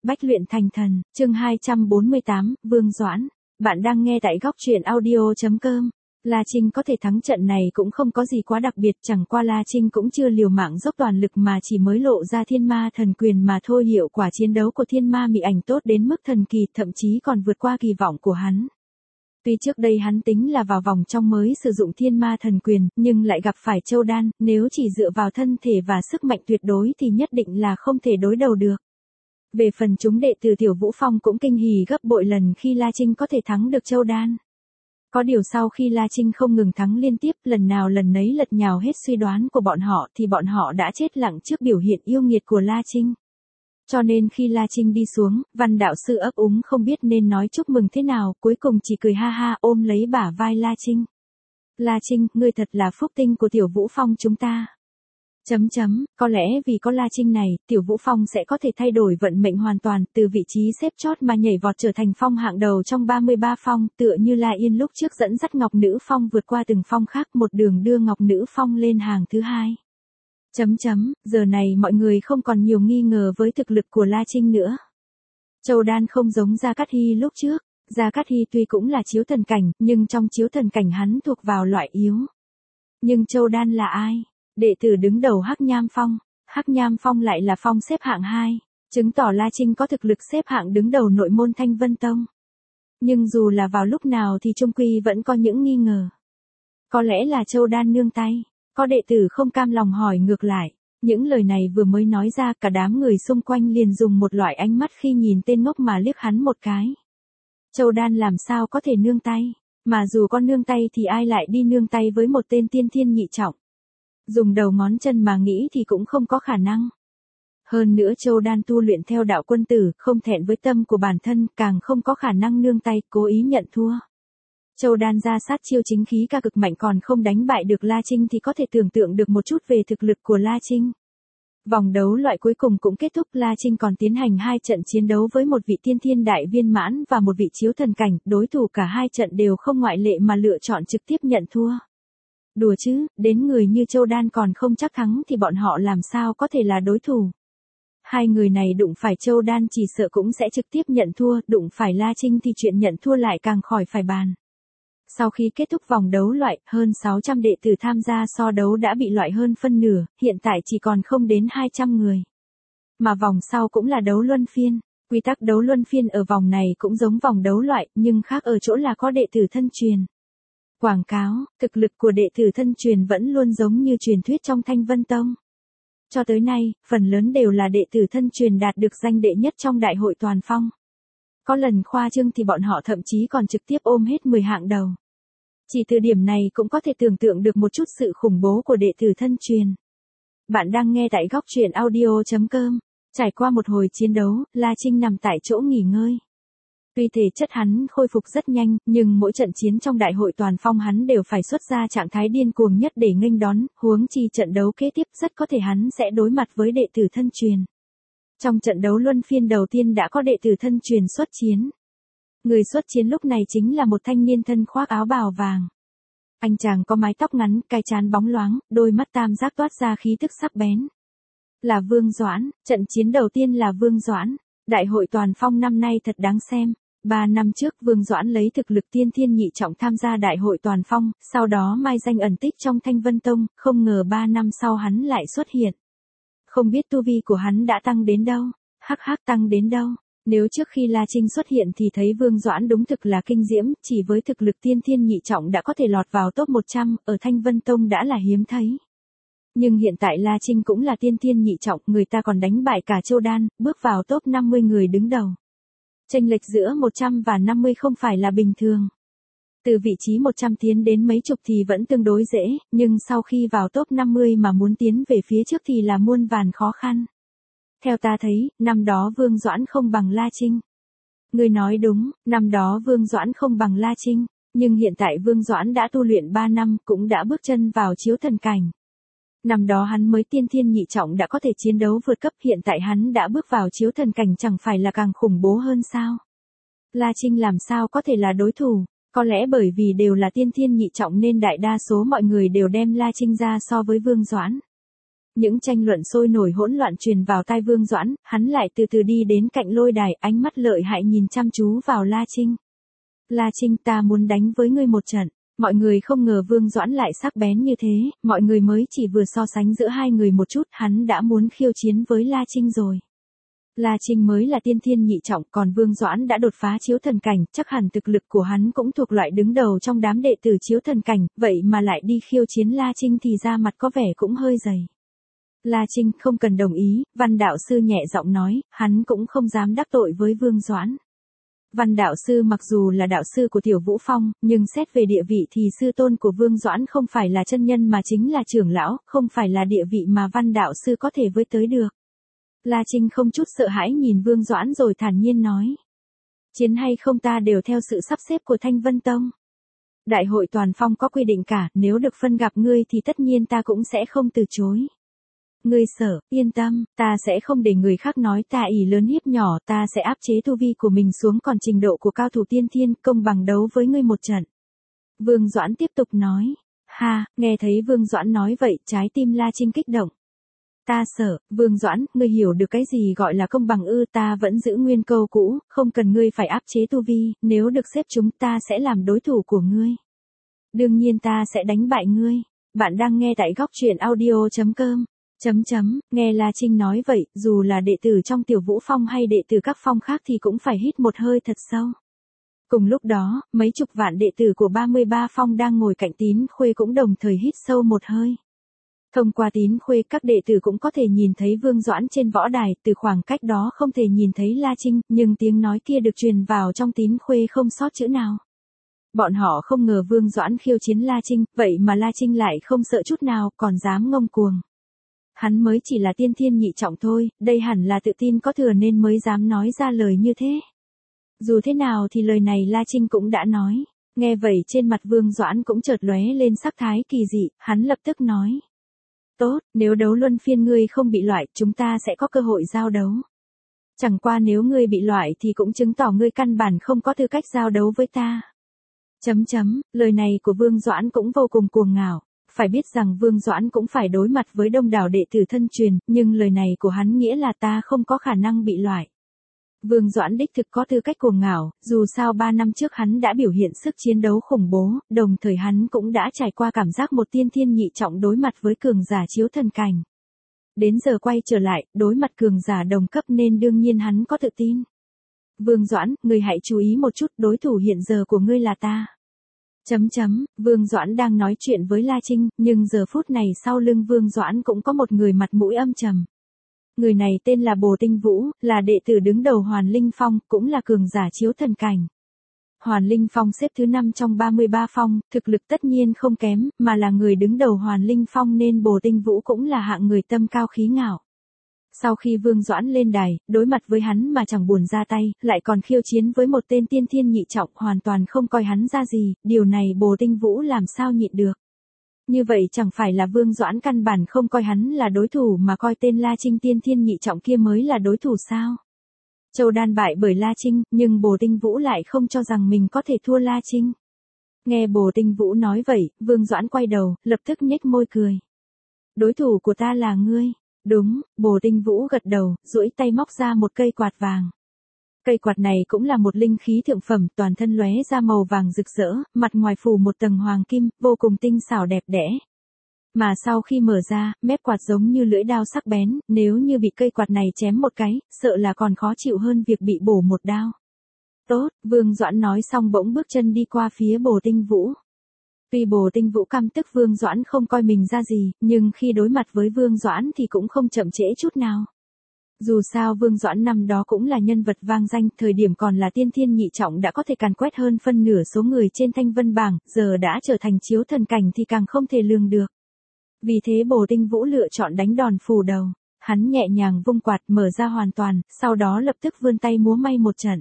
Bách luyện thành thần, chương 248, Vương Doãn. Bạn đang nghe tại góc truyện audio.com. La Trinh có thể thắng trận này cũng không có gì quá đặc biệt, chẳng qua La Trinh cũng chưa liều mạng dốc toàn lực mà chỉ mới lộ ra thiên ma thần quyền mà thôi. Hiệu quả chiến đấu của thiên ma mị ảnh tốt đến mức thần kỳ, thậm chí còn vượt qua kỳ vọng của hắn. Tuy trước đây hắn tính là vào vòng trong mới sử dụng thiên ma thần quyền, nhưng lại gặp phải Châu Đan, nếu chỉ dựa vào thân thể và sức mạnh tuyệt đối thì nhất định là không thể đối đầu được. Về phần chúng đệ tử Tiểu Vũ Phong cũng kinh hỉ gấp bội lần khi La Trinh có thể thắng được Châu Đan. Có điều sau khi La Trinh không ngừng thắng liên tiếp, lần nào lần nấy lật nhào hết suy đoán của bọn họ thì bọn họ đã chết lặng trước biểu hiện yêu nghiệt của La Trinh. Cho nên khi La Trinh đi xuống, Văn đạo sư ấp úng không biết nên nói chúc mừng thế nào, cuối cùng chỉ cười ha ha ôm lấy bả vai La Trinh. La Trinh, ngươi thật là phúc tinh của Tiểu Vũ Phong chúng ta. Có lẽ vì có La Trinh này, Tiểu Vũ Phong sẽ có thể thay đổi vận mệnh hoàn toàn, từ vị trí xếp chót mà nhảy vọt trở thành phong hạng đầu trong 33 phong, tựa như La Yên lúc trước dẫn dắt Ngọc Nữ Phong vượt qua từng phong khác, một đường đưa Ngọc Nữ Phong lên hàng thứ hai. Giờ này mọi người không còn nhiều nghi ngờ với thực lực của La Trinh nữa. Châu Đan không giống Gia Cát Hy lúc trước, Gia Cát Hy tuy cũng là chiếu thần cảnh, nhưng trong chiếu thần cảnh hắn thuộc vào loại yếu. Nhưng Châu Đan là ai? Đệ tử đứng đầu Hắc Nham Phong. Hắc Nham Phong lại là phong xếp hạng 2, chứng tỏ La Trinh có thực lực xếp hạng đứng đầu nội môn Thanh Vân Tông. Nhưng dù là vào lúc nào thì trung quy vẫn có những nghi ngờ. Có lẽ là Châu Đan nương tay. Có đệ tử không cam lòng hỏi ngược lại. Những lời này vừa mới nói ra, cả đám người xung quanh liền dùng một loại ánh mắt khi nhìn tên ngốc mà liếc hắn một cái. Châu Đan làm sao có thể nương tay, mà dù có nương tay thì ai lại đi nương tay với một tên tiên thiên nhị trọng. Dùng đầu ngón chân mà nghĩ thì cũng không có khả năng. Hơn nữa Châu Đan tu luyện theo đạo quân tử, không thẹn với tâm của bản thân, càng không có khả năng nương tay, cố ý nhận thua. Châu Đan ra sát chiêu chính khí ca cực mạnh còn không đánh bại được La Trinh thì có thể tưởng tượng được một chút về thực lực của La Trinh. Vòng đấu loại cuối cùng cũng kết thúc, La Trinh còn tiến hành 2 trận chiến đấu với một vị tiên thiên đại viên mãn và một vị chiếu thần cảnh, đối thủ cả 2 trận đều không ngoại lệ mà lựa chọn trực tiếp nhận thua. Đùa chứ, đến người như Châu Đan còn không chắc thắng thì bọn họ làm sao có thể là đối thủ. Hai người này đụng phải Châu Đan chỉ sợ cũng sẽ trực tiếp nhận thua, đụng phải La Trinh thì chuyện nhận thua lại càng khỏi phải bàn. Sau khi kết thúc vòng đấu loại, hơn 600 đệ tử tham gia so đấu đã bị loại hơn phân nửa, hiện tại chỉ còn không đến 200 người. Mà vòng sau cũng là đấu luân phiên. Quy tắc đấu luân phiên ở vòng này cũng giống vòng đấu loại, nhưng khác ở chỗ là có đệ tử thân truyền. Quảng cáo, thực lực của đệ tử thân truyền vẫn luôn giống như truyền thuyết trong Thanh Vân Tông. Cho tới nay, phần lớn đều là đệ tử thân truyền đạt được danh đệ nhất trong đại hội toàn phong. Có lần khoa trương thì bọn họ thậm chí còn trực tiếp ôm hết 10 hạng đầu. Chỉ từ điểm này cũng có thể tưởng tượng được một chút sự khủng bố của đệ tử thân truyền. Bạn đang nghe tại góc truyện audio.com. Trải qua một hồi chiến đấu, La Trinh nằm tại chỗ nghỉ ngơi. Tuy thể chất hắn khôi phục rất nhanh, nhưng mỗi trận chiến trong đại hội toàn phong hắn đều phải xuất ra trạng thái điên cuồng nhất để nghênh đón, huống chi trận đấu kế tiếp rất có thể hắn sẽ đối mặt với đệ tử thân truyền. Trong trận đấu luân phiên đầu tiên đã có đệ tử thân truyền xuất chiến. Người xuất chiến lúc này chính là một thanh niên thân khoác áo bào vàng. Anh chàng có mái tóc ngắn, cái trán bóng loáng, đôi mắt tam giác toát ra khí tức sắc bén. Là Vương Doãn, trận chiến đầu tiên là Vương Doãn. Đại hội toàn phong năm nay thật đáng xem. 3 năm trước Vương Doãn lấy thực lực tiên thiên nhị trọng tham gia đại hội toàn phong, sau đó mai danh ẩn tích trong Thanh Vân Tông, không ngờ 3 năm sau hắn lại xuất hiện. Không biết tu vi của hắn đã tăng đến đâu, tăng đến đâu. Nếu trước khi La Trinh xuất hiện thì thấy Vương Doãn đúng thực là kinh diễm, chỉ với thực lực tiên thiên nhị trọng đã có thể lọt vào top 100, ở Thanh Vân Tông đã là hiếm thấy. Nhưng hiện tại La Trinh cũng là tiên thiên nhị trọng, người ta còn đánh bại cả Châu Đan, bước vào top 50 người đứng đầu. Chênh lệch giữa 100 và 50 không phải là bình thường. Từ vị trí 100 tiến đến mấy chục thì vẫn tương đối dễ, nhưng sau khi vào top 50 mà muốn tiến về phía trước thì là muôn vàn khó khăn. Theo ta thấy, năm đó Vương Doãn không bằng La Trinh. Ngươi nói đúng, năm đó Vương Doãn không bằng La Trinh, nhưng hiện tại Vương Doãn đã tu luyện 3 năm cũng đã bước chân vào chiếu thần cảnh. Năm đó hắn mới tiên thiên nhị trọng đã có thể chiến đấu vượt cấp, hiện tại hắn đã bước vào chiếu thần cảnh chẳng phải là càng khủng bố hơn sao? La Trinh làm sao có thể là đối thủ, có lẽ bởi vì đều là tiên thiên nhị trọng nên đại đa số mọi người đều đem La Trinh ra so với Vương Doãn. Những tranh luận sôi nổi hỗn loạn truyền vào tai Vương Doãn, hắn lại từ từ đi đến cạnh lôi đài, ánh mắt lợi hại nhìn chăm chú vào La Trinh. La Trinh, ta muốn đánh với ngươi một trận. Mọi người không ngờ Vương Doãn lại sắc bén như thế, mọi người mới chỉ vừa so sánh giữa hai người một chút, hắn đã muốn khiêu chiến với La Trinh rồi. La Trinh mới là tiên thiên nhị trọng, còn Vương Doãn đã đột phá chiếu thần cảnh, chắc hẳn thực lực của hắn cũng thuộc loại đứng đầu trong đám đệ tử chiếu thần cảnh, vậy mà lại đi khiêu chiến La Trinh thì ra mặt có vẻ cũng hơi dày. La Trinh không cần đồng ý, Văn đạo sư nhẹ giọng nói, hắn cũng không dám đắc tội với Vương Doãn. Văn đạo sư mặc dù là đạo sư của Tiểu Vũ Phong, nhưng xét về địa vị thì sư tôn của Vương Doãn không phải là chân nhân mà chính là trưởng lão, không phải là địa vị mà văn đạo sư có thể với tới được. La Trinh không chút sợ hãi nhìn Vương Doãn rồi thản nhiên nói. Chiến hay không ta đều theo sự sắp xếp của Thanh Vân Tông. Đại hội toàn phong có quy định cả, nếu được phân gặp ngươi thì tất nhiên ta cũng sẽ không từ chối. Ngươi sợ, yên tâm, ta sẽ không để người khác nói ta ỷ lớn hiếp nhỏ, ta sẽ áp chế tu vi của mình xuống còn trình độ của cao thủ tiên thiên, công bằng đấu với ngươi một trận. Vương Doãn tiếp tục nói. Ha, nghe thấy Vương Doãn nói vậy, trái tim La Trinh kích động. Ta sợ, Vương Doãn, ngươi hiểu được cái gì gọi là công bằng ư? Ta vẫn giữ nguyên câu cũ, không cần ngươi phải áp chế tu vi, nếu được xếp chúng ta sẽ làm đối thủ của ngươi. Đương nhiên ta sẽ đánh bại ngươi. Bạn đang nghe tại góc truyện audio.com. Nghe La Trinh nói vậy, dù là đệ tử trong Tiểu Vũ Phong hay đệ tử các phong khác thì cũng phải hít một hơi thật sâu. Cùng lúc đó, mấy chục vạn đệ tử của 33 phong đang ngồi cạnh Tín Khuê cũng đồng thời hít sâu một hơi. Thông qua Tín Khuê, các đệ tử cũng có thể nhìn thấy Vương Doãn trên võ đài, từ khoảng cách đó không thể nhìn thấy La Trinh, nhưng tiếng nói kia được truyền vào trong Tín Khuê không sót chữ nào. Bọn họ không ngờ Vương Doãn khiêu chiến La Trinh, vậy mà La Trinh lại không sợ chút nào, còn dám ngông cuồng. Hắn mới chỉ là tiên thiên nhị trọng thôi, đây hẳn là tự tin có thừa nên mới dám nói ra lời như thế. Dù thế nào thì lời này La Trinh cũng đã nói. Nghe vậy trên mặt Vương Doãn cũng chợt lóe lên sắc thái kỳ dị, hắn lập tức nói. Tốt, nếu đấu luân phiên ngươi không bị loại, chúng ta sẽ có cơ hội giao đấu. Chẳng qua nếu ngươi bị loại thì cũng chứng tỏ ngươi căn bản không có tư cách giao đấu với ta. Lời này của Vương Doãn cũng vô cùng cuồng ngạo. Phải biết rằng Vương Doãn cũng phải đối mặt với đông đảo đệ tử thân truyền, nhưng lời này của hắn nghĩa là ta không có khả năng bị loại. Vương Doãn đích thực có tư cách cuồng ngạo, dù sao 3 năm trước hắn đã biểu hiện sức chiến đấu khủng bố, đồng thời hắn cũng đã trải qua cảm giác một tiên thiên nhị trọng đối mặt với cường giả chiếu thần cảnh. Đến giờ quay trở lại, đối mặt cường giả đồng cấp nên đương nhiên hắn có tự tin. Vương Doãn, ngươi hãy chú ý một chút, đối thủ hiện giờ của ngươi là ta. Vương Doãn đang nói chuyện với La Trinh, nhưng giờ phút này sau lưng Vương Doãn cũng có một người mặt mũi âm trầm. Người này tên là Bồ Tinh Vũ, là đệ tử đứng đầu Hoàn Linh Phong, cũng là cường giả chiếu thần cảnh. Hoàn Linh Phong xếp thứ 5 trong 33 phong, thực lực tất nhiên không kém, mà là người đứng đầu Hoàn Linh Phong nên Bồ Tinh Vũ cũng là hạng người tâm cao khí ngạo. Sau khi Vương Doãn lên đài, đối mặt với hắn mà chẳng buồn ra tay, lại còn khiêu chiến với một tên tiên thiên nhị trọng hoàn toàn không coi hắn ra gì, điều này Bồ Tinh Vũ làm sao nhịn được. Như vậy chẳng phải là Vương Doãn căn bản không coi hắn là đối thủ mà coi tên La Trinh tiên thiên nhị trọng kia mới là đối thủ sao? Châu Đan bại bởi La Trinh, nhưng Bồ Tinh Vũ lại không cho rằng mình có thể thua La Trinh. Nghe Bồ Tinh Vũ nói vậy, Vương Doãn quay đầu, lập tức nhếch môi cười. Đối thủ của ta là ngươi. Đúng, Bồ Tinh Vũ gật đầu, duỗi tay móc ra một cây quạt vàng. Cây quạt này cũng là một linh khí thượng phẩm, toàn thân lóe ra màu vàng rực rỡ, mặt ngoài phủ một tầng hoàng kim, vô cùng tinh xảo đẹp đẽ. Mà sau khi mở ra, mép quạt giống như lưỡi dao sắc bén, nếu như bị cây quạt này chém một cái, sợ là còn khó chịu hơn việc bị bổ một đao. Tốt, Vương Doãn nói xong bỗng bước chân đi qua phía Bồ Tinh Vũ. Tuy Bồ Tinh Vũ căm tức Vương Doãn không coi mình ra gì, nhưng khi đối mặt với Vương Doãn thì cũng không chậm trễ chút nào. Dù sao Vương Doãn năm đó cũng là nhân vật vang danh, thời điểm còn là tiên thiên nhị trọng đã có thể càn quét hơn phân nửa số người trên Thanh Vân bảng, giờ đã trở thành chiếu thần cảnh thì càng không thể lường được. Vì thế Bồ Tinh Vũ lựa chọn đánh đòn phủ đầu. Hắn nhẹ nhàng vung quạt mở ra hoàn toàn, sau đó lập tức vươn tay múa may một trận.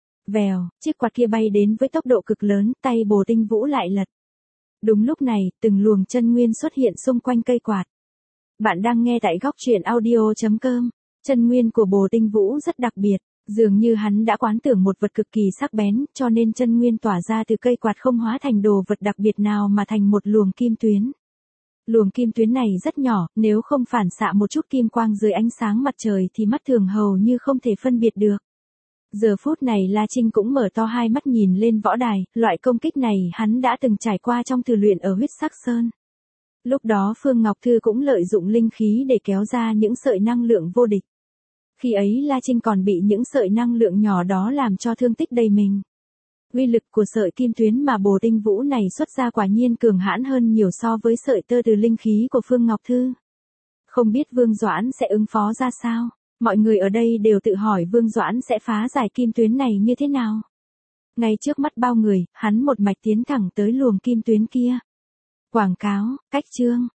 Vèo, chiếc quạt kia bay đến với tốc độ cực lớn, tay Bồ Tinh Vũ lại lật. Đúng lúc này, từng luồng chân nguyên xuất hiện xung quanh cây quạt. Bạn đang nghe tại góc truyện audio.com. Chân nguyên của Bồ Tinh Vũ rất đặc biệt, dường như hắn đã quán tưởng một vật cực kỳ sắc bén, cho nên chân nguyên tỏa ra từ cây quạt không hóa thành đồ vật đặc biệt nào mà thành một luồng kim tuyến. Luồng kim tuyến này rất nhỏ, nếu không phản xạ một chút kim quang dưới ánh sáng mặt trời thì mắt thường hầu như không thể phân biệt được. Giờ phút này La Trinh cũng mở to hai mắt nhìn lên võ đài, loại công kích này hắn đã từng trải qua trong thử luyện ở Huyết Sắc Sơn. Lúc đó Phương Ngọc Thư cũng lợi dụng linh khí để kéo ra những sợi năng lượng vô địch. Khi ấy La Trinh còn bị những sợi năng lượng nhỏ đó làm cho thương tích đầy mình. Uy lực của sợi kim tuyến mà Bồ Tinh Vũ này xuất ra quả nhiên cường hãn hơn nhiều so với sợi tơ từ linh khí của Phương Ngọc Thư. Không biết Vương Doãn sẽ ứng phó ra sao? Mọi người ở đây đều tự hỏi Vương Doãn sẽ phá giải kim tuyến này như thế nào? Ngay trước mắt bao người, hắn một mạch tiến thẳng tới luồng kim tuyến kia. Quảng cáo, cách chương.